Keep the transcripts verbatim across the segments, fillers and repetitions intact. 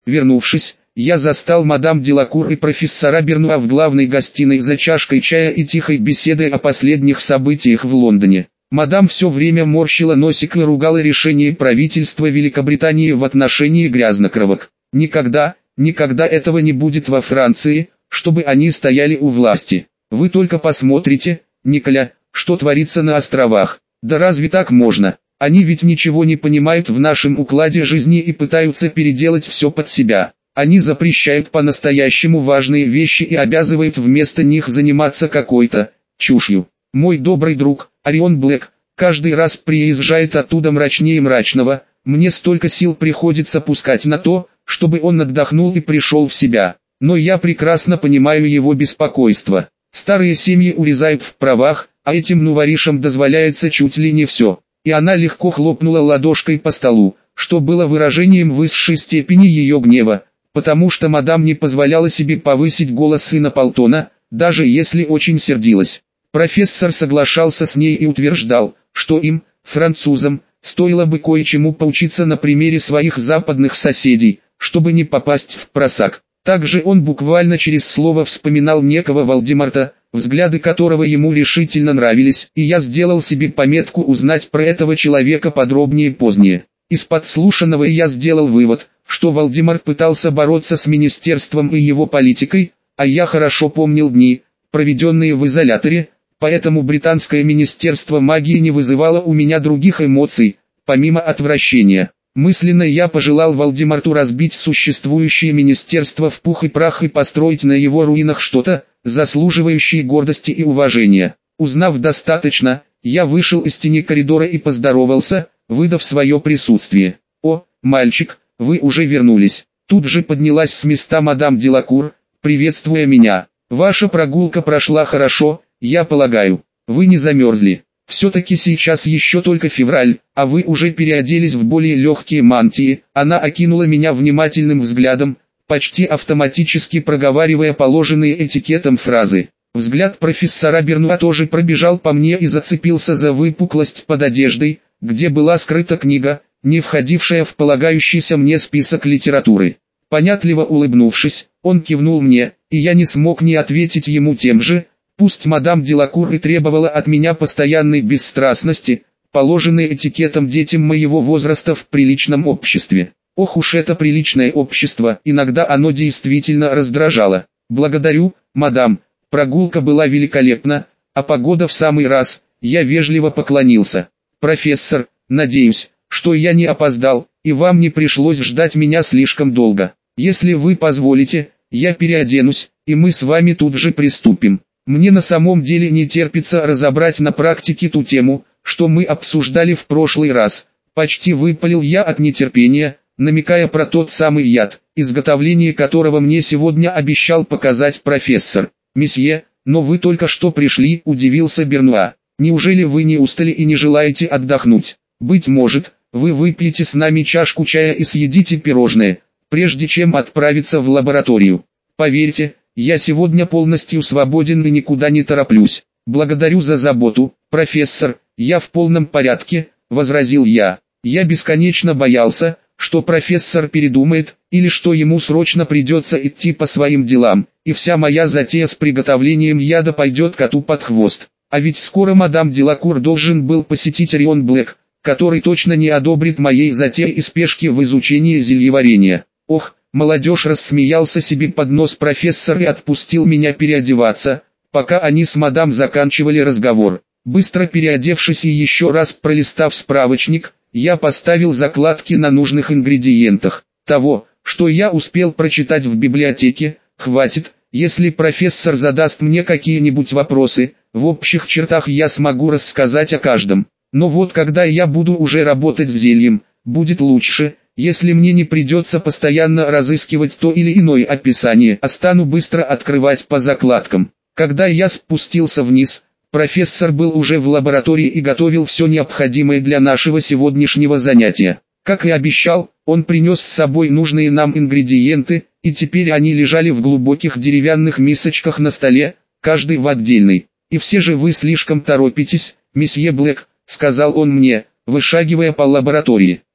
Вернувшись, я застал мадам Делакур и профессора Бернуа в главной гостиной за чашкой чая и тихой беседой о последних событиях в Лондоне. Мадам все время морщила носик и ругала решение правительства Великобритании в отношении грязнокровок. Никогда, никогда этого не будет во Франции, чтобы они стояли у власти. Вы только посмотрите, Николя, что творится на островах. Да разве так можно? Они ведь ничего не понимают в нашем укладе жизни и пытаются переделать все под себя. Они запрещают по-настоящему важные вещи и обязывают вместо них заниматься какой-то чушью. Мой добрый друг, Орион Блэк, каждый раз приезжает оттуда мрачнее мрачного, мне столько сил приходится пускать на то, чтобы он отдохнул и пришел в себя. Но я прекрасно понимаю его беспокойство. Старые семьи урезают в правах, а этим нуворишам дозволяется чуть ли не все. И она легко хлопнула ладошкой по столу, что было выражением высшей степени ее гнева, потому что мадам не позволяла себе повысить голос сына полтона, даже если очень сердилась. Профессор соглашался с ней и утверждал, что им, французам, стоило бы кое-чему поучиться на примере своих западных соседей, чтобы не попасть в просак. Также он буквально через слово вспоминал некого Вальдемарта, взгляды которого ему решительно нравились, и я сделал себе пометку узнать про этого человека подробнее позднее. Из подслушанного я сделал вывод, что Вальдемарт пытался бороться с министерством и его политикой, а я хорошо помнил дни, проведенные в изоляторе, поэтому британское министерство магии не вызывало у меня других эмоций, помимо отвращения. Мысленно я пожелал Вальдемарту разбить существующее министерство в пух и прах и построить на его руинах что-то, заслуживающее гордости и уважения. Узнав достаточно, я вышел из тени коридора и поздоровался, выдав свое присутствие. «О, мальчик, вы уже вернулись». Тут же поднялась с места мадам Делакур, приветствуя меня. «Ваша прогулка прошла хорошо, я полагаю. Вы не замерзли. Все-таки сейчас еще только февраль, а вы уже переоделись в более легкие мантии». Она окинула меня внимательным взглядом, почти автоматически проговаривая положенные этикетом фразы. Взгляд профессора Бернуа тоже пробежал по мне и зацепился за выпуклость под одеждой, где была скрыта книга, не входившая в полагающийся мне список литературы. Понятливо улыбнувшись, он кивнул мне, и я не смог не ответить ему тем же. Пусть мадам Делакур и требовала от меня постоянной бесстрастности, положенной этикетом детям моего возраста в приличном обществе. Ох уж это приличное общество, иногда оно действительно раздражало. «Благодарю, мадам, прогулка была великолепна, а погода в самый раз», я вежливо поклонился. «Профессор, надеюсь, что я не опоздал, и вам не пришлось ждать меня слишком долго. Если вы позволите, я переоденусь, и мы с вами тут же приступим. Мне на самом деле не терпится разобрать на практике ту тему, что мы обсуждали в прошлый раз». Почти выпалил я от нетерпения, намекая про тот самый яд, изготовление которого мне сегодня обещал показать профессор. «Месье, но вы только что пришли», — удивился Бернуа. «Неужели вы не устали и не желаете отдохнуть? Быть может, вы выпьете с нами чашку чая и съедите пирожное, прежде чем отправиться в лабораторию. Поверьте, я сегодня полностью свободен и никуда не тороплюсь». «Благодарю за заботу, профессор, я в полном порядке», — возразил я. Я бесконечно боялся, что профессор передумает, или что ему срочно придется идти по своим делам, и вся моя затея с приготовлением яда пойдет коту под хвост. А ведь скоро мадам Делакур должен был посетить Орион Блэк, который точно не одобрит моей затеи и спешки в изучении зельеварения. «Ох», молодежь, рассмеялся себе под нос профессор и отпустил меня переодеваться, пока они с мадам заканчивали разговор. Быстро переодевшись и еще раз пролистав справочник, я поставил закладки на нужных ингредиентах. Того, что я успел прочитать в библиотеке, хватит. Если профессор задаст мне какие-нибудь вопросы, в общих чертах я смогу рассказать о каждом. Но вот когда я буду уже работать с зельем, будет лучше, если мне не придется постоянно разыскивать то или иное описание, а стану быстро открывать по закладкам. Когда я спустился вниз, профессор был уже в лаборатории и готовил все необходимое для нашего сегодняшнего занятия. Как и обещал, он принес с собой нужные нам ингредиенты, и теперь они лежали в глубоких деревянных мисочках на столе, каждый в отдельной. «И все же вы слишком торопитесь, месье Блэк», — сказал он мне, вышагивая по лаборатории.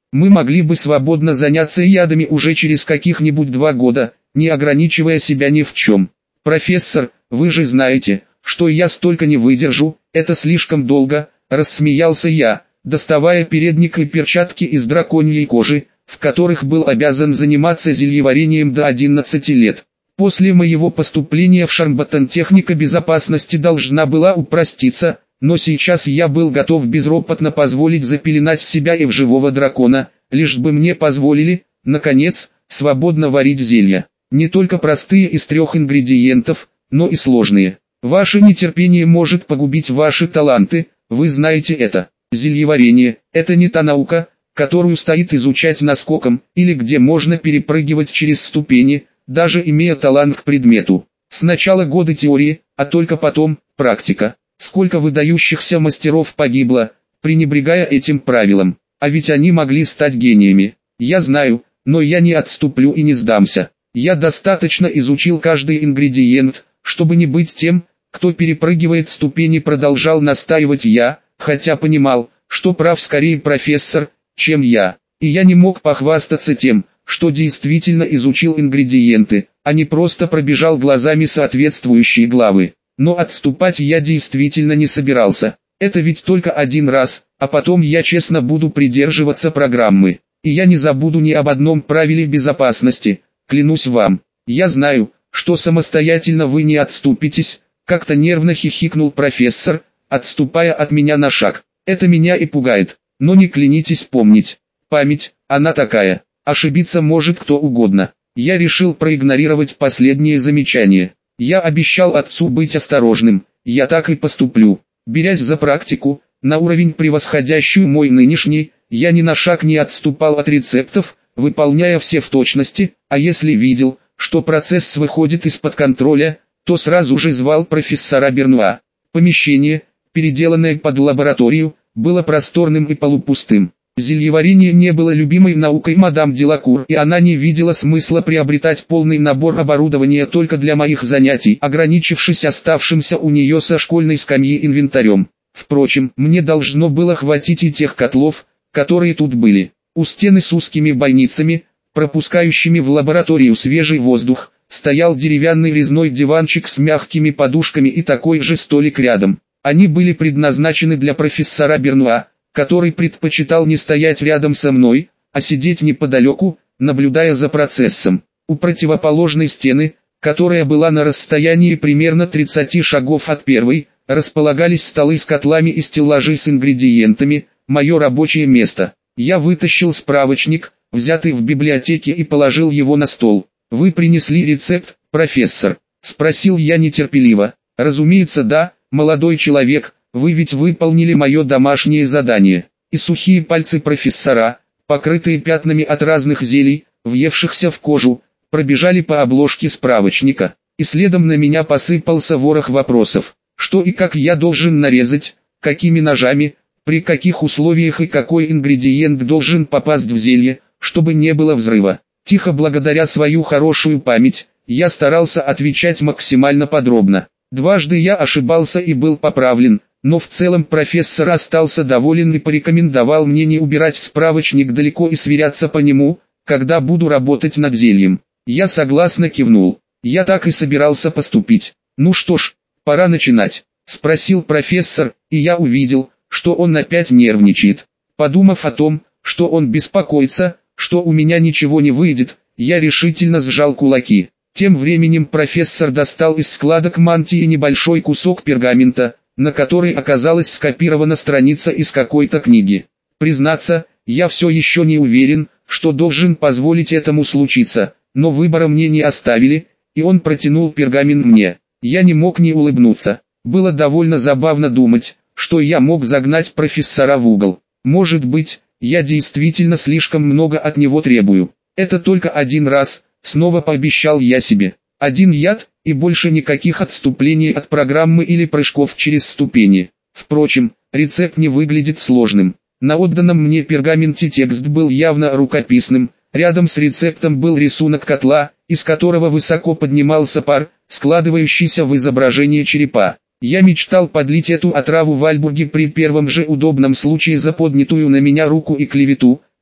Мы могли бы свободно заняться ядами уже через каких-нибудь два года, не ограничивая себя ни в чем. Профессор, вы же знаете, что я столько не выдержу, это слишком долго, рассмеялся я, доставая передник и перчатки из драконьей кожи, в которых был обязан заниматься зельеварением до одиннадцати лет. После моего поступления в Шармбаттон техника безопасности должна была упроститься, но сейчас я был готов безропотно позволить запеленать в себя и в живого дракона, лишь бы мне позволили, наконец, свободно варить зелья. Не только простые из трех ингредиентов, но и сложные. Ваше нетерпение может погубить ваши таланты, вы знаете это. Зельеварение – это не та наука, которую стоит изучать наскоком, или где можно перепрыгивать через ступени, даже имея талант к предмету. Сначала годы теории, а только потом – практика. Сколько выдающихся мастеров погибло, пренебрегая этим правилом. А ведь они могли стать гениями. Я знаю, но я не отступлю и не сдамся. Я достаточно изучил каждый ингредиент, чтобы не быть тем, кто перепрыгивает ступени, продолжал настаивать я, хотя понимал, что прав скорее профессор, чем я. И я не мог похвастаться тем, что действительно изучил ингредиенты, а не просто пробежал глазами соответствующие главы. Но отступать я действительно не собирался. Это ведь только один раз, а потом я честно буду придерживаться программы. И я не забуду ни об одном правиле безопасности, клянусь вам. Я знаю, что самостоятельно вы не отступитесь, как-то нервно хихикнул профессор, отступая от меня на шаг. Это меня и пугает, но не клянитесь помнить. Память, она такая, ошибиться может кто угодно. Я решил проигнорировать последнее замечание. Я обещал отцу быть осторожным, я так и поступлю. Берясь за практику, на уровень превосходящую мой нынешний, я ни на шаг не отступал от рецептов, выполняя все в точности, а если видел, что процесс выходит из-под контроля, то сразу же звал профессора Бернуа. Помещение, переделанное под лабораторию, было просторным и полупустым. Зельеварение не было любимой наукой мадам Делакур, и она не видела смысла приобретать полный набор оборудования только для моих занятий, ограничившись оставшимся у нее со школьной скамьи инвентарем. Впрочем, мне должно было хватить и тех котлов, которые тут были. У стены с узкими бойницами, пропускающими в лабораторию свежий воздух, стоял деревянный резной диванчик с мягкими подушками и такой же столик рядом. Они были предназначены для профессора Бернуа, который предпочитал не стоять рядом со мной, а сидеть неподалеку, наблюдая за процессом. У противоположной стены, которая была на расстоянии примерно тридцати шагов от первой, располагались столы с котлами и стеллажи с ингредиентами, мое рабочее место. Я вытащил справочник, взятый в библиотеке, и положил его на стол. «Вы принесли рецепт, профессор?» – спросил я нетерпеливо. «Разумеется, да, молодой человек. Вы ведь выполнили мое домашнее задание». И сухие пальцы профессора, покрытые пятнами от разных зелий, въевшихся в кожу, пробежали по обложке справочника. И следом на меня посыпался ворох вопросов. Что и как я должен нарезать, какими ножами, при каких условиях и какой ингредиент должен попасть в зелье, чтобы не было взрыва. Тихо, благодаря свою хорошую память, я старался отвечать максимально подробно. Дважды я ошибался и был поправлен, но в целом профессор остался доволен и порекомендовал мне не убирать справочник далеко и сверяться по нему, когда буду работать над зельем. Я согласно кивнул. Я так и собирался поступить. «Ну что ж, пора начинать», — спросил профессор, и я увидел, что он опять нервничает. Подумав о том, что он беспокоится, что у меня ничего не выйдет, я решительно сжал кулаки. Тем временем профессор достал из складок мантии небольшой кусок пергамента, на который оказалась скопирована страница из какой-то книги. Признаться, я все еще не уверен, что должен позволить этому случиться, но выбора мне не оставили, и он протянул пергамент мне. Я не мог не улыбнуться. Было довольно забавно думать, что я мог загнать профессора в угол. Может быть, я действительно слишком много от него требую. Это только один раз, снова пообещал я себе. Один яд, и больше никаких отступлений от программы или прыжков через ступени. Впрочем, рецепт не выглядит сложным. На отданном мне пергаменте текст был явно рукописным. Рядом с рецептом был рисунок котла, из которого высоко поднимался пар, складывающийся в изображение черепа. Я мечтал подлить эту отраву в Альбурге при первом же удобном случае за поднятую на меня руку и клевету,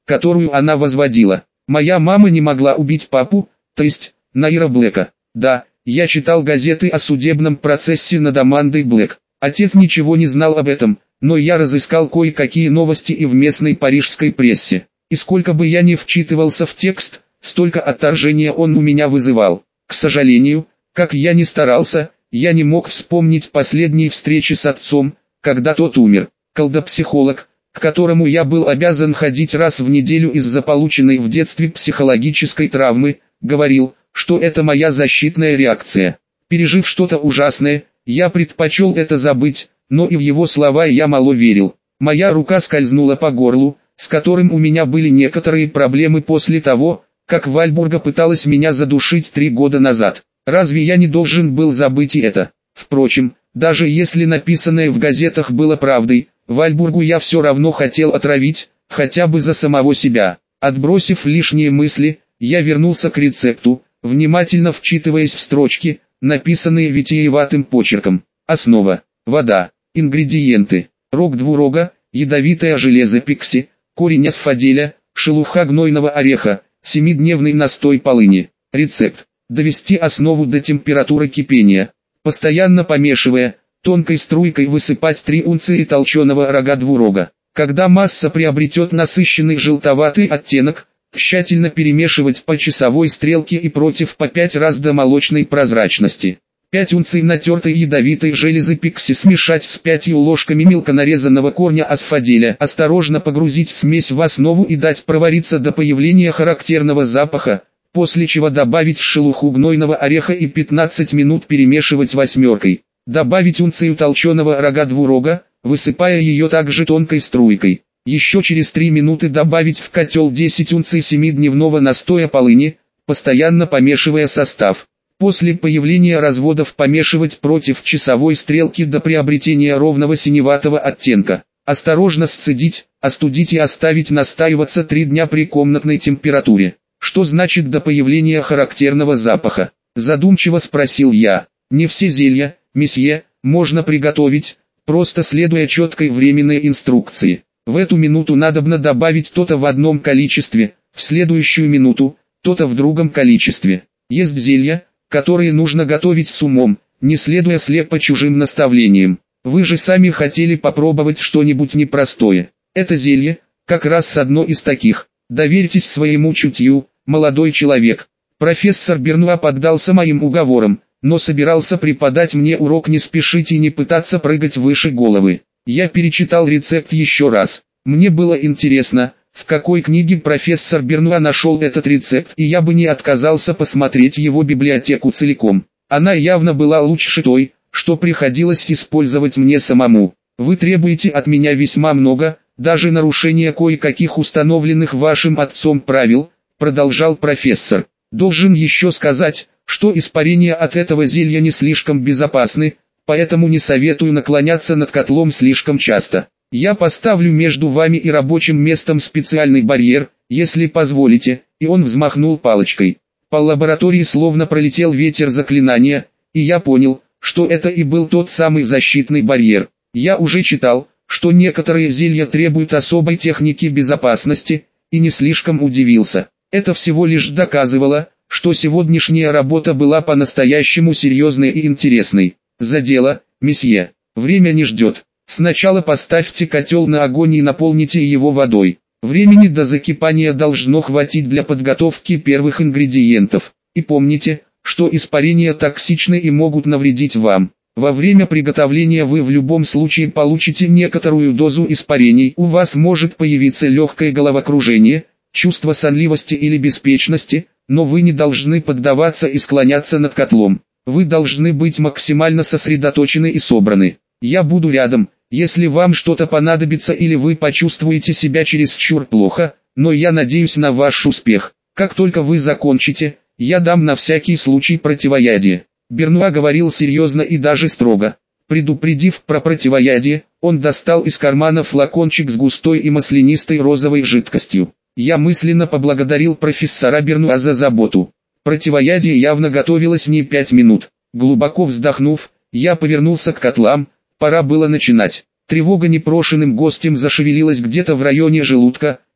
которую она возводила. Моя мама не могла убить папу, то есть Найра Блэка. Да, я читал газеты о судебном процессе над Амандой Блэк. Отец ничего не знал об этом, но я разыскал кое-какие новости и в местной парижской прессе. И сколько бы я ни вчитывался в текст, столько отторжения он у меня вызывал. К сожалению, как я ни старался, я не мог вспомнить последние встречи с отцом, когда тот умер. Колдопсихолог, к которому я был обязан ходить раз в неделю из-за полученной в детстве психологической травмы, говорил, что это моя защитная реакция. Пережив что-то ужасное, я предпочел это забыть, но и в его слова я мало верил. Моя рука скользнула по горлу, с которым у меня были некоторые проблемы после того, как Вальбурга пыталась меня задушить три года назад. Разве я не должен был забыть и это? Впрочем, даже если написанное в газетах было правдой, Вальбургу я все равно хотел отравить, хотя бы за самого себя. Отбросив лишние мысли, я вернулся к рецепту, внимательно вчитываясь в строчки, написанные витиеватым почерком. Основа: вода. Ингредиенты: рог двурога, ядовитое железо пикси, корень асфаделя, шелуха гнойного ореха, семидневный настой полыни. Рецепт: довести основу до температуры кипения, постоянно помешивая, тонкой струйкой высыпать три унции толченого рога двурога. Когда масса приобретет насыщенный желтоватый оттенок, тщательно перемешивать по часовой стрелке и против по пять раз до молочной прозрачности. пять унций натертой ядовитой железы пикси смешать с пятью ложками мелко нарезанного корня асфаделя. Осторожно погрузить смесь в основу и дать провариться до появления характерного запаха, после чего добавить шелуху гнойного ореха и пятнадцать минут перемешивать восьмеркой. Добавить унцию толченого рога двурога, высыпая ее также тонкой струйкой. Еще через три минуты добавить в котел десять унций семидневного настоя полыни, постоянно помешивая состав. После появления разводов помешивать против часовой стрелки до приобретения ровного синеватого оттенка. Осторожно сцедить, остудить и оставить настаиваться три дня при комнатной температуре. Что значит до появления характерного запаха? Задумчиво спросил я. Не все зелья, месье, можно приготовить, просто следуя четкой временной инструкции. В эту минуту надобно добавить то-то в одном количестве, в следующую минуту, то-то в другом количестве. Есть зелья, которые нужно готовить с умом, не следуя слепо чужим наставлениям. Вы же сами хотели попробовать что-нибудь непростое. Это зелье, как раз одно из таких. Доверьтесь своему чутью, молодой человек. Профессор Бернуа поддался моим уговорам, но собирался преподать мне урок не спешить и не пытаться прыгать выше головы. Я перечитал рецепт еще раз. Мне было интересно, в какой книге профессор Бернуа нашел этот рецепт, и я бы не отказался посмотреть его библиотеку целиком. Она явно была лучше той, что приходилось использовать мне самому. Вы требуете от меня весьма много, даже нарушение кое-каких установленных вашим отцом правил, продолжал профессор. Должен еще сказать, что испарения от этого зелья не слишком безопасны, поэтому не советую наклоняться над котлом слишком часто. Я поставлю между вами и рабочим местом специальный барьер, если позволите, и он взмахнул палочкой. По лаборатории словно пролетел ветер заклинания, и я понял, что это и был тот самый защитный барьер. Я уже читал, что некоторые зелья требуют особой техники безопасности, и не слишком удивился. Это всего лишь доказывало, что сегодняшняя работа была по-настоящему серьезной и интересной. За дело, месье. Время не ждет. Сначала поставьте котел на огонь и наполните его водой. Времени до закипания должно хватить для подготовки первых ингредиентов. И помните, что испарения токсичны и могут навредить вам. Во время приготовления вы в любом случае получите некоторую дозу испарений. У вас может появиться легкое головокружение, чувство сонливости или беспечности, но вы не должны поддаваться и склоняться над котлом. Вы должны быть максимально сосредоточены и собраны. Я буду рядом, если вам что-то понадобится или вы почувствуете себя чересчур плохо, но я надеюсь на ваш успех. Как только вы закончите, я дам на всякий случай противоядие. Бернуа говорил серьезно и даже строго. Предупредив про противоядие, он достал из кармана флакончик с густой и маслянистой розовой жидкостью. Я мысленно поблагодарил профессора Бернуа за заботу. Противоядие явно готовилось не пять минут. Глубоко вздохнув, я повернулся к котлам, пора было начинать. Тревога непрошенным гостем зашевелилась где-то в районе желудка,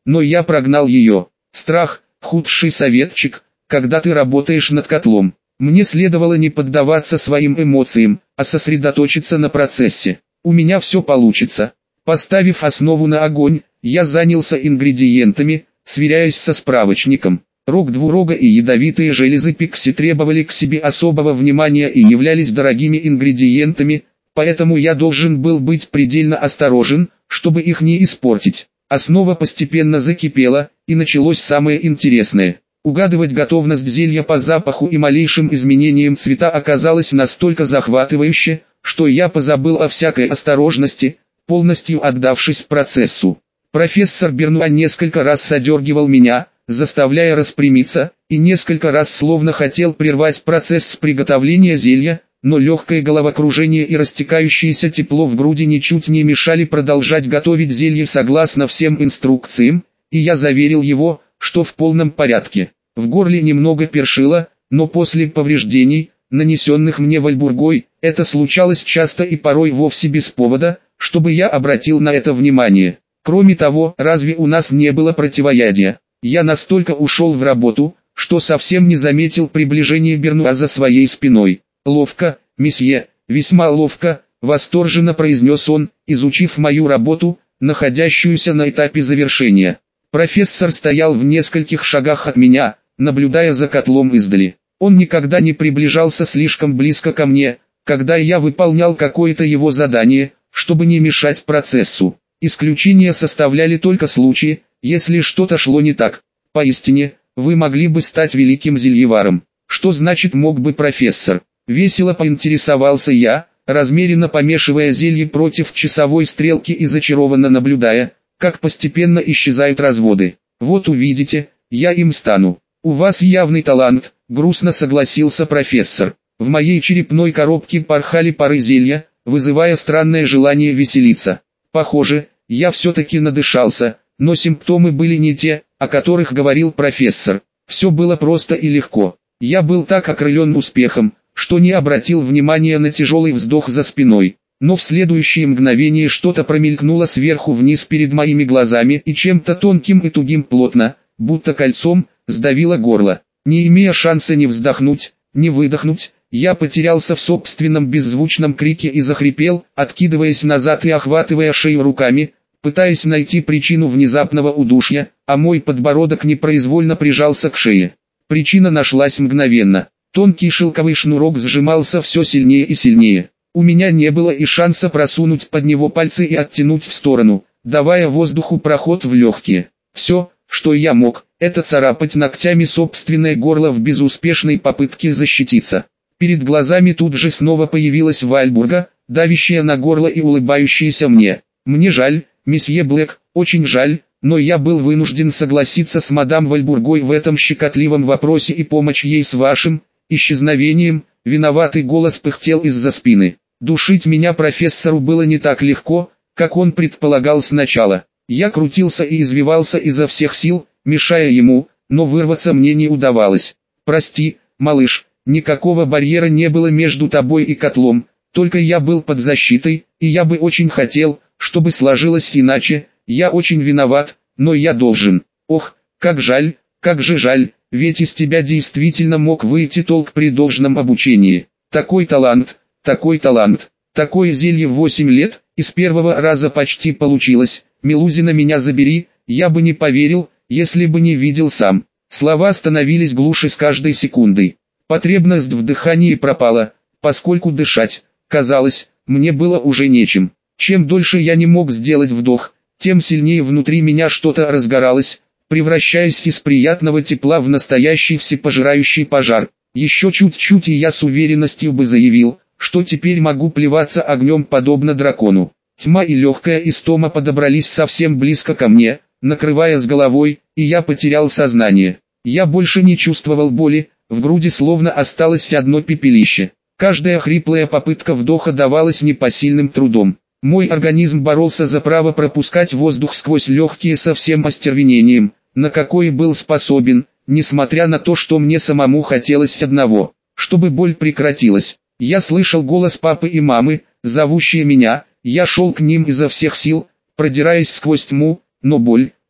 но я прогнал ее. Страх – худший советчик, когда ты работаешь над котлом. Мне следовало не поддаваться своим эмоциям, а сосредоточиться на процессе. У меня все получится. Поставив основу на огонь, я занялся ингредиентами, сверяясь со справочником. Рог двурога и ядовитые железы пикси требовали к себе особого внимания и являлись дорогими ингредиентами, поэтому я должен был быть предельно осторожен, чтобы их не испортить. Основа постепенно закипела, и началось самое интересное. Угадывать готовность зелья по запаху и малейшим изменениям цвета оказалось настолько захватывающе, что я позабыл о всякой осторожности, полностью отдавшись процессу. Профессор Бернуа несколько раз содергивал меня, заставляя распрямиться, и несколько раз словно хотел прервать процесс приготовления зелья, но легкое головокружение и растекающееся тепло в груди ничуть не мешали продолжать готовить зелье согласно всем инструкциям, и я заверил его, что в полном порядке. В горле немного першило, но после повреждений, нанесенных мне вальбургой, это случалось часто и порой вовсе без повода, чтобы я обратил на это внимание. Кроме того, разве у нас не было противоядия? Я настолько ушел в работу, что совсем не заметил приближения Бернуа за своей спиной. «Ловко, месье, весьма ловко», — восторженно произнес он, изучив мою работу, находящуюся на этапе завершения. Профессор стоял в нескольких шагах от меня, наблюдая за котлом издали. Он никогда не приближался слишком близко ко мне, когда я выполнял какое-то его задание, чтобы не мешать процессу. Исключения составляли только случаи, если что-то шло не так. Поистине, вы могли бы стать великим зельеваром. Что значит мог бы профессор? Весело поинтересовался я, размеренно помешивая зелье против часовой стрелки и зачарованно наблюдая, как постепенно исчезают разводы. Вот увидите, я им стану. У вас явный талант, грустно согласился профессор. В моей черепной коробке порхали пары зелья, вызывая странное желание веселиться. Похоже, я все-таки надышался, но симптомы были не те, о которых говорил профессор. Все было просто и легко. Я был так окрылен успехом, что не обратил внимания на тяжелый вздох за спиной. Но в следующее мгновение что-то промелькнуло сверху вниз перед моими глазами и чем-то тонким и тугим плотно, будто кольцом, сдавило горло. Не имея шанса ни вздохнуть, ни выдохнуть, я потерялся в собственном беззвучном крике и захрипел, откидываясь назад и охватывая шею руками, пытаясь найти причину внезапного удушья, а мой подбородок непроизвольно прижался к шее. Причина нашлась мгновенно. Тонкий шелковый шнурок сжимался все сильнее и сильнее. У меня не было и шанса просунуть под него пальцы и оттянуть в сторону, давая воздуху проход в легкие. Все, что я мог, это царапать ногтями собственное горло в безуспешной попытке защититься. Перед глазами тут же снова появилась Вальбурга, давящая на горло и улыбающаяся мне. Мне жаль, месье Блэк, очень жаль, но я был вынужден согласиться с мадам Вальбургой в этом щекотливом вопросе и помочь ей с вашим исчезновением. Виноватый голос пыхтел из-за спины. Душить меня профессору было не так легко, как он предполагал сначала. Я крутился и извивался изо всех сил, мешая ему, но вырваться мне не удавалось. «Прости, малыш, никакого барьера не было между тобой и котлом, только я был под защитой, и я бы очень хотел, чтобы сложилось иначе. Я очень виноват, но я должен. Ох, как жаль, как же жаль, ведь из тебя действительно мог выйти толк при должном обучении. Такой талант, такой талант, такое зелье в восемь лет, и с первого раза почти получилось. Мелузина, меня забери, я бы не поверил, если бы не видел сам». Слова становились глуше с каждой секундой. Потребность в дыхании пропала, поскольку дышать, казалось, мне было уже нечем. Чем дольше я не мог сделать вдох, тем сильнее внутри меня что-то разгоралось, превращаясь из приятного тепла в настоящий всепожирающий пожар. Еще чуть-чуть и я с уверенностью бы заявил, что теперь могу плеваться огнем подобно дракону. Тьма и легкая истома подобрались совсем близко ко мне, накрывая с головой, и я потерял сознание. Я больше не чувствовал боли, в груди словно осталось одно пепелище. Каждая хриплая попытка вдоха давалась непосильным трудом. Мой организм боролся за право пропускать воздух сквозь легкие со всем остервенением, на какое был способен, несмотря на то, что мне самому хотелось одного, чтобы боль прекратилась. Я слышал голос папы и мамы, зовущие меня, я шел к ним изо всех сил, продираясь сквозь тьму, но боль,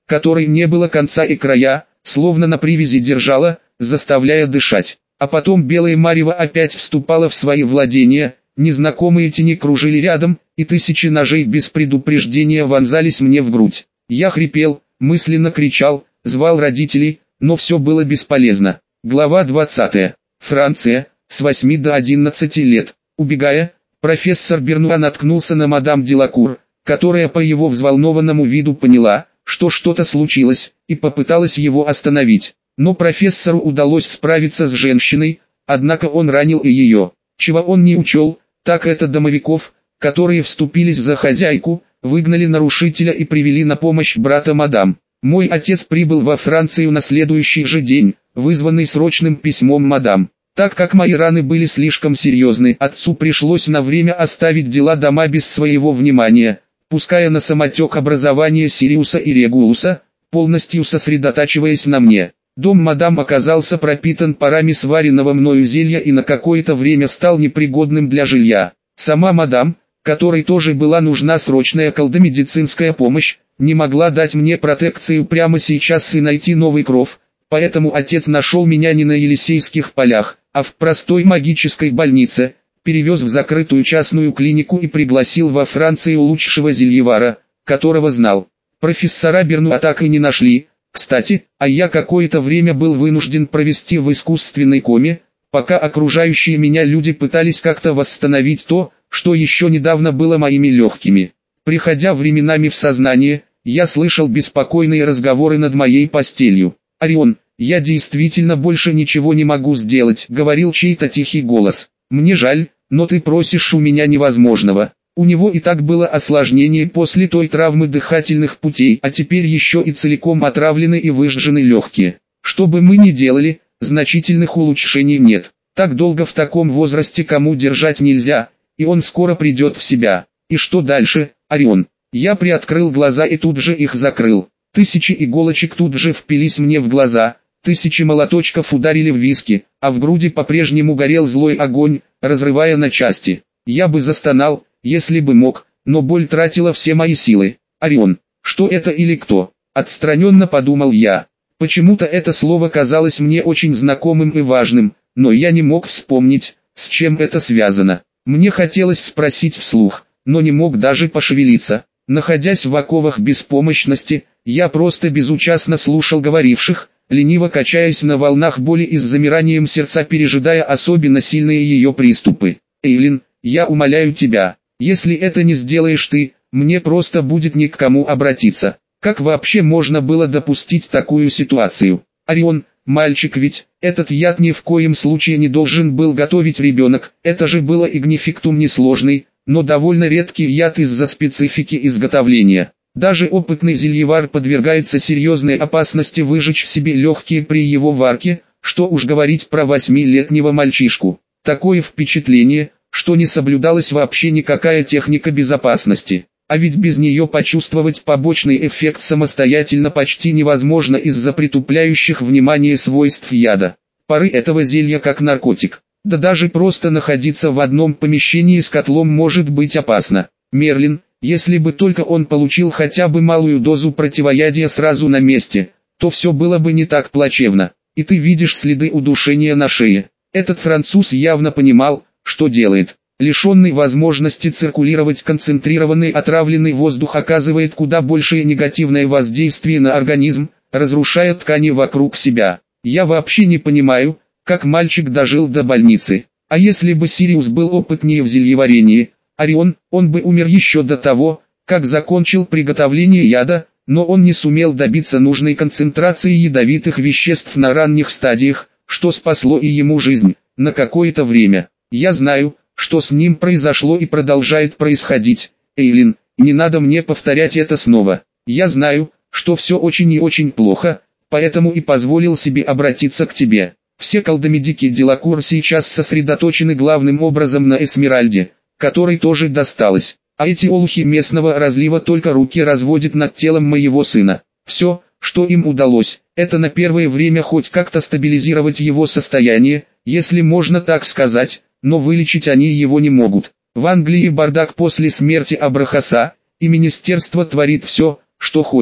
которой не было конца и края, словно на привязи держала, заставляя дышать. А потом белое марево опять вступало в свои владения, незнакомые тени кружили рядом, и тысячи ножей без предупреждения вонзались мне в грудь. Я хрипел, мысленно кричал, звал родителей, но все было бесполезно. Глава двадцатая. Франция, с восьми до одиннадцати лет. Убегая, профессор Бернуа наткнулся на мадам Делакур, которая по его взволнованному виду поняла, что что-то случилось, и попыталась его остановить. Но профессору удалось справиться с женщиной, однако он ранил и ее. Чего он не учел, так это домовиков, которые вступились за хозяйку, выгнали нарушителя и привели на помощь брата мадам. Мой отец прибыл во Францию на следующий же день, вызванный срочным письмом мадам. Так как мои раны были слишком серьезны, отцу пришлось на время оставить дела дома без своего внимания, пуская на самотек образование Сириуса и Регулуса, полностью сосредотачиваясь на мне. Дом мадам оказался пропитан парами сваренного мною зелья и на какое-то время стал непригодным для жилья. Сама мадам, которой тоже была нужна срочная колдомедицинская помощь, не могла дать мне протекцию прямо сейчас и найти новый кров, поэтому отец нашел меня не на Елисейских полях, а в простой магической больнице, перевез в закрытую частную клинику и пригласил во Францию лучшего зельевара, которого знал. Профессора Бернуа так и не нашли. Кстати, а я какое-то время был вынужден провести в искусственной коме, пока окружающие меня люди пытались как-то восстановить то, что еще недавно было моими легкими. Приходя временами в сознание, я слышал беспокойные разговоры над моей постелью. «Орион, я действительно больше ничего не могу сделать», — говорил чей-то тихий голос. «Мне жаль, но ты просишь у меня невозможного». У него и так было осложнение после той травмы дыхательных путей, а теперь еще и целиком отравлены и выжжены легкие. Что бы мы ни делали, значительных улучшений нет. Так долго в таком возрасте кому держать нельзя, и он скоро придет в себя. И что дальше, Орион? Я приоткрыл глаза и тут же их закрыл. Тысячи иголочек тут же впились мне в глаза, тысячи молоточков ударили в виски, а в груди по-прежнему горел злой огонь, разрывая на части. Я бы застонал, если бы мог, но боль тратила все мои силы. «Орион, что это или кто?» – отстраненно подумал я. Почему-то это слово казалось мне очень знакомым и важным, но я не мог вспомнить, с чем это связано. Мне хотелось спросить вслух, но не мог даже пошевелиться. Находясь в оковах беспомощности, я просто безучастно слушал говоривших, лениво качаясь на волнах боли и с замиранием сердца пережидая особенно сильные ее приступы. «Эйлин, я умоляю тебя. Если это не сделаешь ты, мне просто будет ни к кому обратиться. Как вообще можно было допустить такую ситуацию? Орион, мальчик ведь, этот яд ни в коем случае не должен был готовить ребенок, это же было игнификтум несложный, но довольно редкий яд из-за специфики изготовления. Даже опытный зельевар подвергается серьезной опасности выжечь себе легкие при его варке, что уж говорить про восьмилетнего мальчишку. Такое впечатление, что не соблюдалась вообще никакая техника безопасности, а ведь без нее почувствовать побочный эффект самостоятельно почти невозможно из-за притупляющих внимание свойств яда. Пары этого зелья как наркотик, да даже просто находиться в одном помещении с котлом может быть опасно. Мерлин, если бы только он получил хотя бы малую дозу противоядия сразу на месте, то все было бы не так плачевно, и ты видишь следы удушения на шее. Этот француз явно понимал, что делает. Лишенный возможности циркулировать концентрированный отравленный воздух оказывает куда большее негативное воздействие на организм, разрушая ткани вокруг себя. Я вообще не понимаю, как мальчик дожил до больницы. А если бы Сириус был опытнее в зельеварении, Орион, он бы умер еще до того, как закончил приготовление яда, но он не сумел добиться нужной концентрации ядовитых веществ на ранних стадиях, что спасло и ему жизнь, на какое-то время. Я знаю, что с ним произошло и продолжает происходить. Эйлин, не надо мне повторять это снова. Я знаю, что все очень и очень плохо, поэтому и позволил себе обратиться к тебе. Все колдомедики Делакур сейчас сосредоточены главным образом на Эсмеральде, которой тоже досталось. А эти олухи местного разлива только руки разводят над телом моего сына. Все, что им удалось, это на первое время хоть как-то стабилизировать его состояние, если можно так сказать, но вылечить они его не могут. В Англии бардак после смерти Абрахаса, и министерство творит все, что хочет.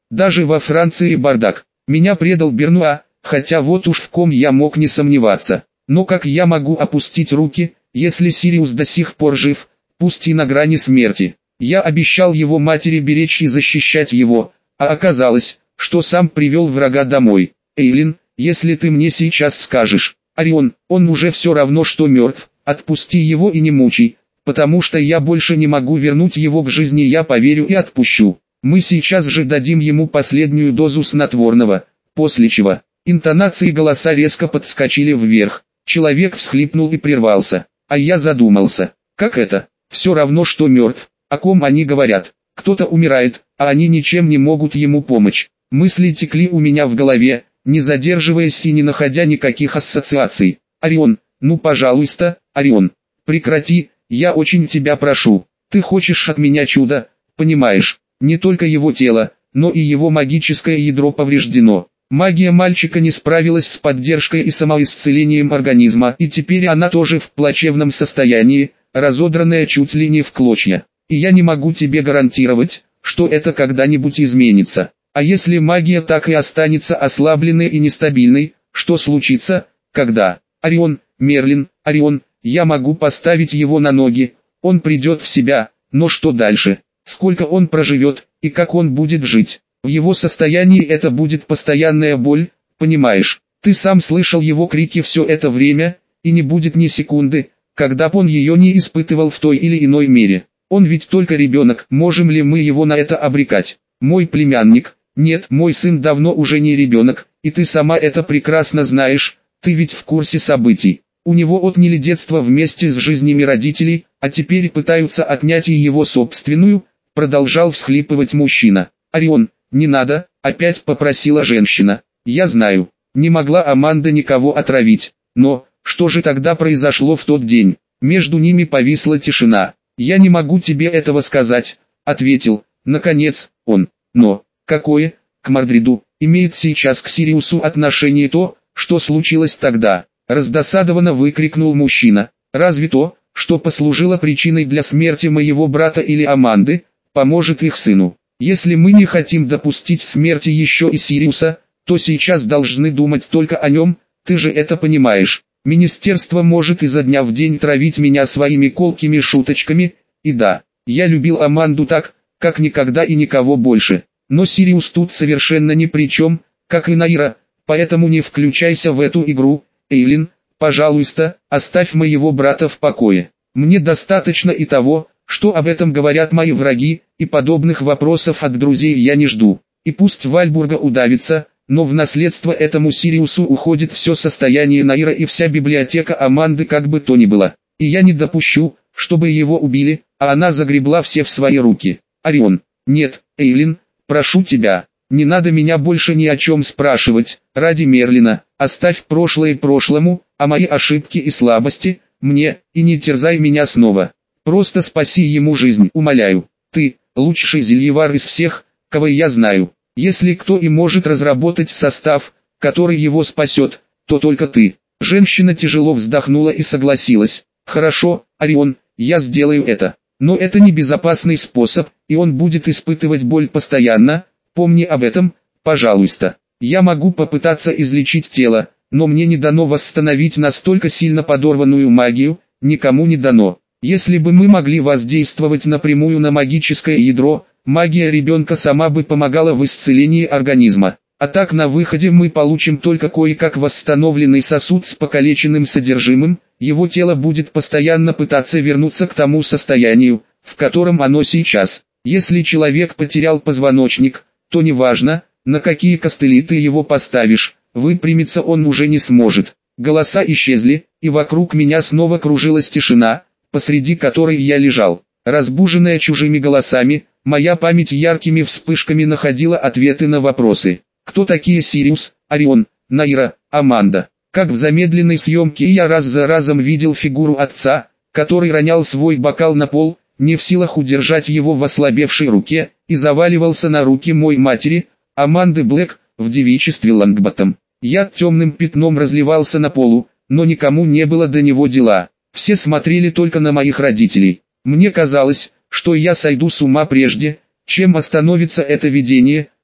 Даже во Франции бардак. Меня предал Бернуа, хотя вот уж в ком я мог не сомневаться. Но как я могу опустить руки, если Сириус до сих пор жив, пусть и на грани смерти? Я обещал его матери беречь и защищать его, а оказалось, что сам привел врага домой. Эйлин, если ты мне сейчас скажешь, Орион, он уже все равно что мертв, отпусти его и не мучай, потому что я больше не могу вернуть его к жизни, я поверю и отпущу. Мы сейчас же дадим ему последнюю дозу снотворного, после чего интонации голоса резко подскочили вверх. Человек всхлипнул и прервался, а я задумался, как это, все равно что мертв, о ком они говорят, кто-то умирает, а они ничем не могут ему помочь. Мысли текли у меня в голове, не задерживаясь и не находя никаких ассоциаций. Орион, ну пожалуйста, Орион, прекрати, я очень тебя прошу, ты хочешь от меня чуда, понимаешь, не только его тело, но и его магическое ядро повреждено. Магия мальчика не справилась с поддержкой и самоисцелением организма, и теперь она тоже в плачевном состоянии, разодранная чуть ли не в клочья. И я не могу тебе гарантировать, что это когда-нибудь изменится. А если магия так и останется ослабленной и нестабильной, что случится, когда? Орион, Мерлин, Орион, я могу поставить его на ноги, он придет в себя, но что дальше? Сколько он проживет, и как он будет жить? В его состоянии это будет постоянная боль, понимаешь? Ты сам слышал его крики все это время, и не будет ни секунды, когда б он ее не испытывал в той или иной мере. Он ведь только ребенок, можем ли мы его на это обрекать? Мой племянник, нет, мой сын давно уже не ребенок, и ты сама это прекрасно знаешь, ты ведь в курсе событий. У него отняли детство вместе с жизнями родителей, а теперь пытаются отнять и его собственную, продолжал всхлипывать мужчина. Орион, не надо, опять попросила женщина. Я знаю, не могла Аманда никого отравить, но, что же тогда произошло в тот день? Между ними повисла тишина. Я не могу тебе этого сказать, ответил, наконец, он. Но, какое, к Мордриду, имеет сейчас к Сириусу отношение то, что случилось тогда? Раздосадованно выкрикнул мужчина. Разве то, что послужило причиной для смерти моего брата или Аманды, поможет их сыну? Если мы не хотим допустить смерти еще и Сириуса, то сейчас должны думать только о нем, ты же это понимаешь. Министерство может изо дня в день травить меня своими колкими шуточками, и да, я любил Аманду так, как никогда и никого больше. Но Сириус тут совершенно ни при чем, как и Наира, поэтому не включайся в эту игру, Эйлин, пожалуйста, оставь моего брата в покое. Мне достаточно и того, что об этом говорят мои враги, и подобных вопросов от друзей я не жду. И пусть Вальбурга удавится, но в наследство этому Сириусу уходит все состояние Наира и вся библиотека Аманды, как бы то ни было. И я не допущу, чтобы его убили, а она загребла все в свои руки. Орион, нет, Эйлин, прошу тебя, не надо меня больше ни о чем спрашивать, ради Мерлина, оставь прошлое прошлому, а мои ошибки и слабости, мне, и не терзай меня снова. Просто спаси ему жизнь, умоляю. Ты, лучший зельевар из всех, кого я знаю. Если кто и может разработать состав, который его спасет, то только ты. Женщина тяжело вздохнула и согласилась. Хорошо, Орион, я сделаю это. Но это не безопасный способ, и он будет испытывать боль постоянно. Помни об этом, пожалуйста. Я могу попытаться излечить тело, но мне не дано восстановить настолько сильно подорванную магию, никому не дано. Если бы мы могли воздействовать напрямую на магическое ядро, магия ребенка сама бы помогала в исцелении организма. А так на выходе мы получим только кое-как восстановленный сосуд с покалеченным содержимым, его тело будет постоянно пытаться вернуться к тому состоянию, в котором оно сейчас. Если человек потерял позвоночник, то неважно, на какие костыли ты его поставишь, выпрямиться он уже не сможет. Голоса исчезли, и вокруг меня снова кружилась тишина, посреди которой я лежал. Разбуженная чужими голосами, моя память яркими вспышками находила ответы на вопросы. Кто такие Сириус, Орион, Наира, Аманда? Как в замедленной съемке я раз за разом видел фигуру отца, который ронял свой бокал на пол, не в силах удержать его в ослабевшей руке, и заваливался на руки моей матери, Аманды Блэк, в девичестве Лонгботтом. Яд темным пятном разливался на полу, но никому не было до него дела. Все смотрели только на моих родителей. Мне казалось, что я сойду с ума прежде, чем остановится это видение,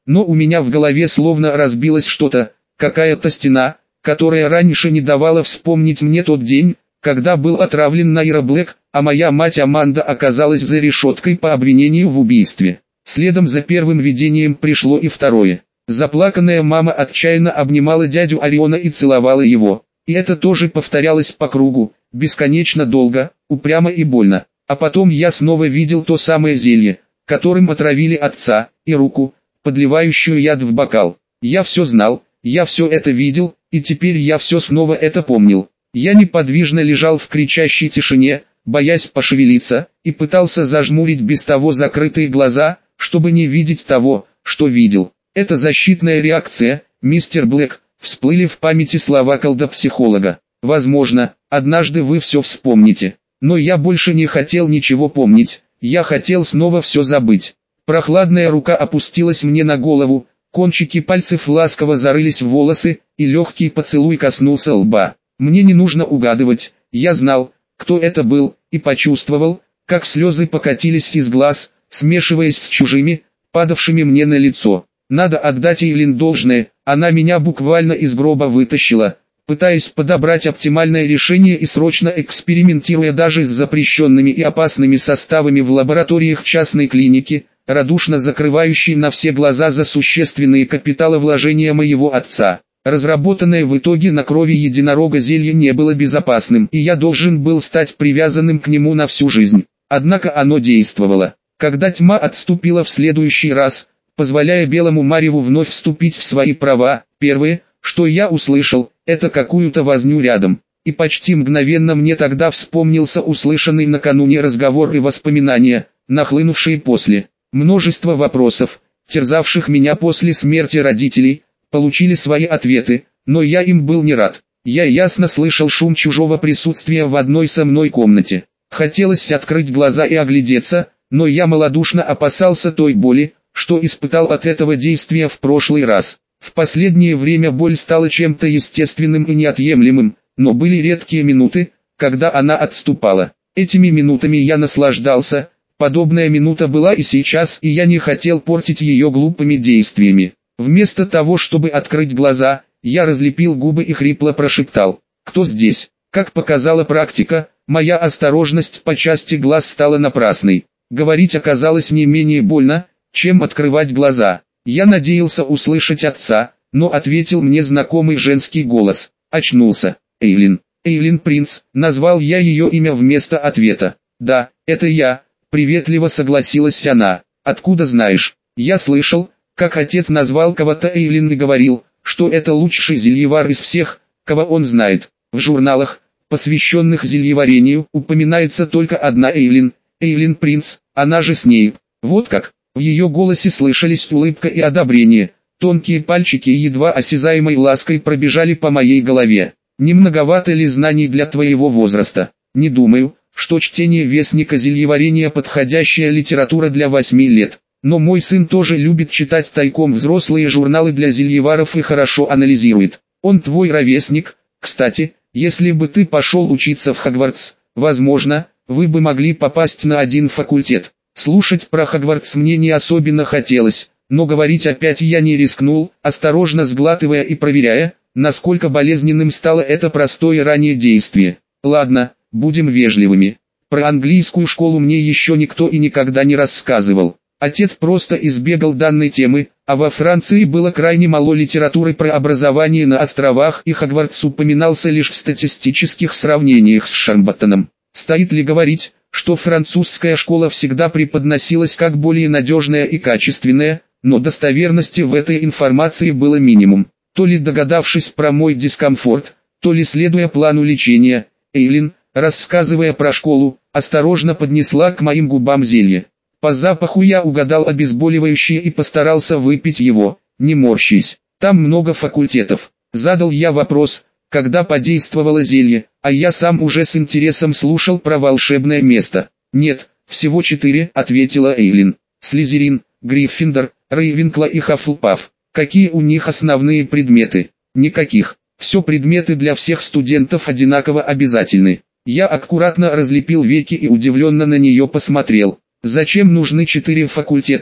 но у меня в голове словно разбилось что-то, какая-то стена, которая раньше не давала вспомнить мне тот день, когда был отравлен Найра Блэк, а моя мать Аманда оказалась за решеткой по обвинению в убийстве. Следом за первым видением пришло и второе. Заплаканная мама отчаянно обнимала дядю Ориона и целовала его. И это тоже повторялось по кругу, бесконечно долго, упрямо и больно. А потом я снова видел то самое зелье, которым отравили отца, и руку, подливающую яд в бокал. Я все знал, я все это видел, и теперь я все снова это помнил. Я неподвижно лежал в кричащей тишине, боясь пошевелиться, и пытался зажмурить без того закрытые глаза, чтобы не видеть того, что видел. Это защитная реакция, мистер Блэк, всплыли в памяти слова колдопсихолога. Возможно, однажды вы все вспомните. Но я больше не хотел ничего помнить, я хотел снова все забыть. Прохладная рука опустилась мне на голову, кончики пальцев ласково зарылись в волосы, и легкий поцелуй коснулся лба. Мне не нужно угадывать, я знал, кто это был, и почувствовал, как слезы покатились из глаз, смешиваясь с чужими, падавшими мне на лицо. Надо отдать Эйлин должное, она меня буквально из гроба вытащила, пытаясь подобрать оптимальное решение и срочно экспериментируя даже с запрещенными и опасными составами в лабораториях частной клиники, радушно закрывающей на все глаза за существенные капиталовложения моего отца. Разработанное в итоге на крови единорога зелье не было безопасным, и я должен был стать привязанным к нему на всю жизнь. Однако оно действовало. Когда тьма отступила в следующий раз, позволяя белому мареву вновь вступить в свои права, первое, что я услышал, это какую-то возню рядом. И почти мгновенно мне тогда вспомнился услышанный накануне разговор и воспоминания, нахлынувшие после. Множество вопросов, терзавших меня после смерти родителей, получили свои ответы, но я им был не рад. Я ясно слышал шум чужого присутствия в одной со мной комнате. Хотелось открыть глаза и оглядеться, но я малодушно опасался той боли, что испытал от этого действия в прошлый раз. В последнее время боль стала чем-то естественным и неотъемлемым, но были редкие минуты, когда она отступала. Этими минутами я наслаждался, подобная минута была и сейчас, и я не хотел портить ее глупыми действиями. Вместо того, чтобы открыть глаза, я разлепил губы и хрипло прошептал: «Кто здесь?» Как показала практика, моя осторожность по части глаз стала напрасной. Говорить оказалось не менее больно, чем открывать глаза. Я надеялся услышать отца, но ответил мне знакомый женский голос. Очнулся. Эйлин. Эйлин Принц, назвал я ее имя вместо ответа. «Да, это я», приветливо согласилась она. «Откуда знаешь?» Я слышал, как отец назвал кого-то Эйлин и говорил, что это лучший зельевар из всех, кого он знает. В журналах, посвященных зельеварению, упоминается только одна Эйлин, Эйлин Принц, она же Снейп. Вот как. В ее голосе слышались улыбка и одобрение. Тонкие пальчики едва осязаемой лаской пробежали по моей голове. «Не многовато ли знаний для твоего возраста? Не думаю, что чтение вестника зельеварения подходящая литература для восьми лет. Но мой сын тоже любит читать тайком взрослые журналы для зельеваров и хорошо анализирует. Он твой ровесник. Кстати, если бы ты пошел учиться в Хогвартс, возможно, вы бы могли попасть на один факультет». Слушать про Хогвартс мне не особенно хотелось, но говорить опять я не рискнул, осторожно сглатывая и проверяя, насколько болезненным стало это простое ранее действие. Ладно, будем вежливыми. Про английскую школу мне еще никто и никогда не рассказывал. Отец просто избегал данной темы, а во Франции было крайне мало литературы про образование на островах, и Хогвартс упоминался лишь в статистических сравнениях с Шарбаттоном. Стоит ли говорить, что французская школа всегда преподносилась как более надежная и качественная, но достоверности в этой информации было минимум. То ли догадавшись про мой дискомфорт, то ли следуя плану лечения, Эйлин, рассказывая про школу, осторожно поднесла к моим губам зелье. По запаху я угадал обезболивающее и постарался выпить его, не морщись. Там много факультетов. Задал я вопрос, когда подействовало зелье, а я сам уже с интересом слушал про волшебное место. «Нет, всего четыре», — ответила Эйлин. «Слизерин, Гриффиндор, Рейвенкло и Хаффлпаф. Какие у них основные предметы?» «Никаких. Все предметы для всех студентов одинаково обязательны». Я аккуратно разлепил веки и удивленно на нее посмотрел. «Зачем нужны четыре факультета,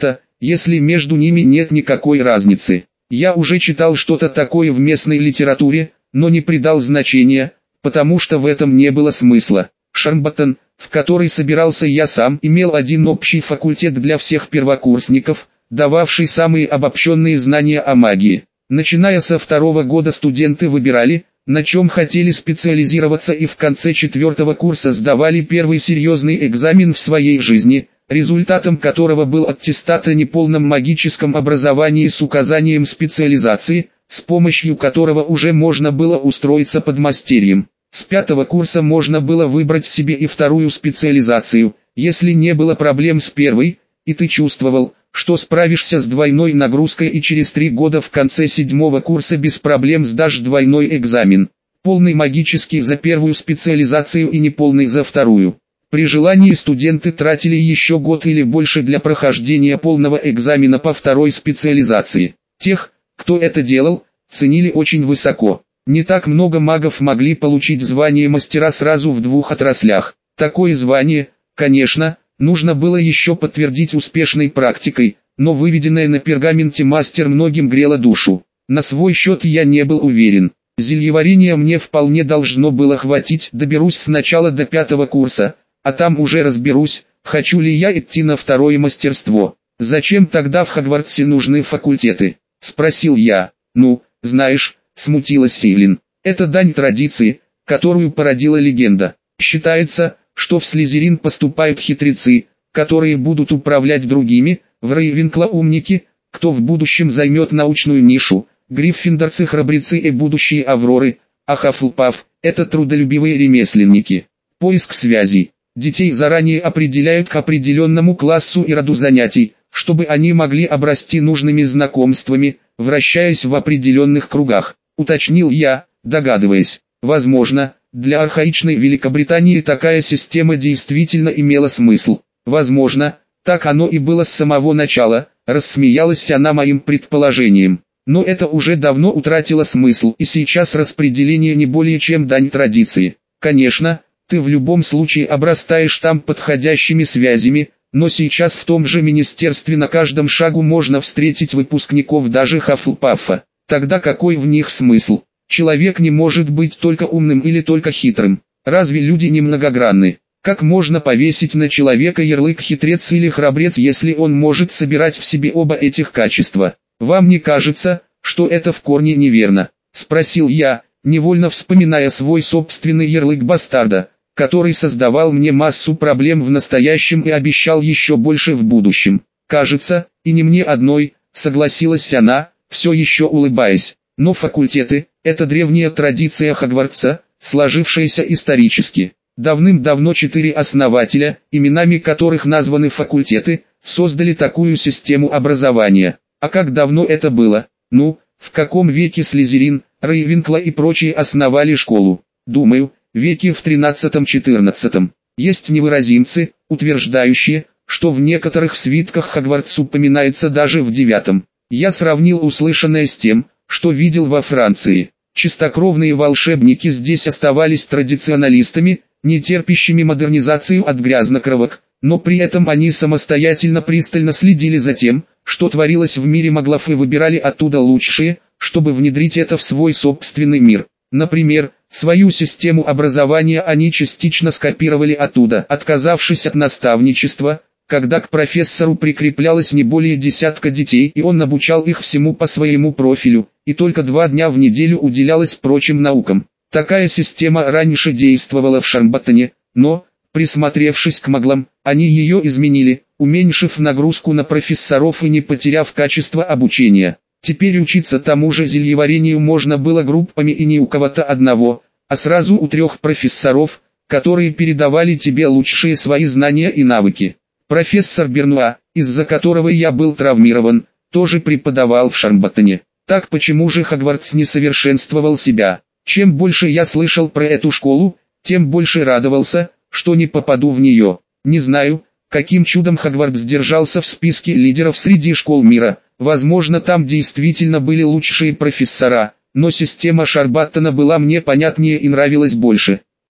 если между ними нет никакой разницы? Я уже читал что-то такое в местной литературе, но не придал значения, потому что в этом не было смысла. Шарбаттон, в который собирался я сам, имел один общий факультет для всех первокурсников, дававший самые обобщенные знания о магии. Начиная со второго года студенты выбирали, на чем хотели специализироваться, и в конце четвертого курса сдавали первый серьезный экзамен в своей жизни, результатом которого был аттестат о неполном магическом образовании с указанием специализации, с помощью которого уже можно было устроиться подмастерьем. С пятого курса можно было выбрать себе и вторую специализацию, если не было проблем с первой, и ты чувствовал, что справишься с двойной нагрузкой, и через три года в конце седьмого курса без проблем сдашь двойной экзамен. Полный магический за первую специализацию и неполный за вторую. При желании студенты тратили еще год или больше для прохождения полного экзамена по второй специализации. Тех, кто это делал, ценили очень высоко. Не так много магов могли получить звание мастера сразу в двух отраслях. Такое звание, конечно, нужно было еще подтвердить успешной практикой, но выведенное на пергаменте мастер многим грело душу. На свой счет я не был уверен. Зельеварения мне вполне должно было хватить, доберусь сначала до пятого курса, а там уже разберусь, хочу ли я идти на второе мастерство. «Зачем тогда в Хогвартсе нужны факультеты?» – спросил я. «Ну, знаешь», – смутилась Фейлин, – «это дань традиции, которую породила легенда. Считается, что в Слизерин поступают хитрецы, которые будут управлять другими, в Рейвенкло умники, кто в будущем займет научную нишу, гриффиндорцы храбрецы и будущие Авроры, а Хафлпаф – это трудолюбивые ремесленники. Поиск связей. Детей заранее определяют к определенному классу и роду занятий, чтобы они могли обрасти нужными знакомствами, вращаясь в определенных кругах», — уточнил я, догадываясь. Возможно, для архаичной Великобритании такая система действительно имела смысл. Возможно, так оно и было с самого начала, рассмеялась она моим предположением. Но это уже давно утратило смысл, и сейчас распределение не более чем дань традиции. Конечно, ты в любом случае обрастаешь там подходящими связями, но сейчас в том же министерстве на каждом шагу можно встретить выпускников даже Хафлпафа. Тогда какой в них смысл? Человек не может быть только умным или только хитрым. Разве люди не многогранны? Как можно повесить на человека ярлык хитрец или храбрец, если он может собирать в себе оба этих качества? Вам не кажется, что это в корне неверно? Спросил я, невольно вспоминая свой собственный ярлык бастарда, который создавал мне массу проблем в настоящем и обещал еще больше в будущем. «Кажется, и не мне одной», — согласилась она, все еще улыбаясь. «Но факультеты — это древняя традиция Хогвартса, сложившаяся исторически. Давным-давно четыре основателя, именами которых названы факультеты, создали такую систему образования. А как давно это было? Ну, в каком веке Слизерин, Рейвенкло и прочие основали школу? Думаю, веке в тринадцатом-четырнадцатом. Есть невыразимцы, утверждающие, что в некоторых свитках Хогвартс упоминается даже в девятом. Я сравнил услышанное с тем, что видел во Франции. Чистокровные волшебники здесь оставались традиционалистами, не терпящими модернизацию от грязнокровок, но при этом они самостоятельно пристально следили за тем, что творилось в мире маглов, и выбирали оттуда лучшие, чтобы внедрить это в свой собственный мир. Например, свою систему образования они частично скопировали оттуда, отказавшись от наставничества, когда к профессору прикреплялось не более десятка детей, и он обучал их всему по своему профилю, и только два дня в неделю уделялось прочим наукам. Такая система раньше действовала в Шарбаттоне, но, присмотревшись к маглам, они ее изменили, уменьшив нагрузку на профессоров и не потеряв качество обучения. Теперь учиться тому же зельеварению можно было группами и не у кого-то одного, а сразу у трех профессоров, которые передавали тебе лучшие свои знания и навыки. Профессор Бернуа, из-за которого я был травмирован, тоже преподавал в Шарбаттоне. Так почему же Хогвартс не совершенствовал себя? Чем больше я слышал про эту школу, тем больше радовался, что не попаду в нее. Не знаю, каким чудом Хогвартс держался в списке лидеров среди школ мира. Возможно, там действительно были лучшие профессора, но система Шарбаттона была мне понятнее и нравилась больше.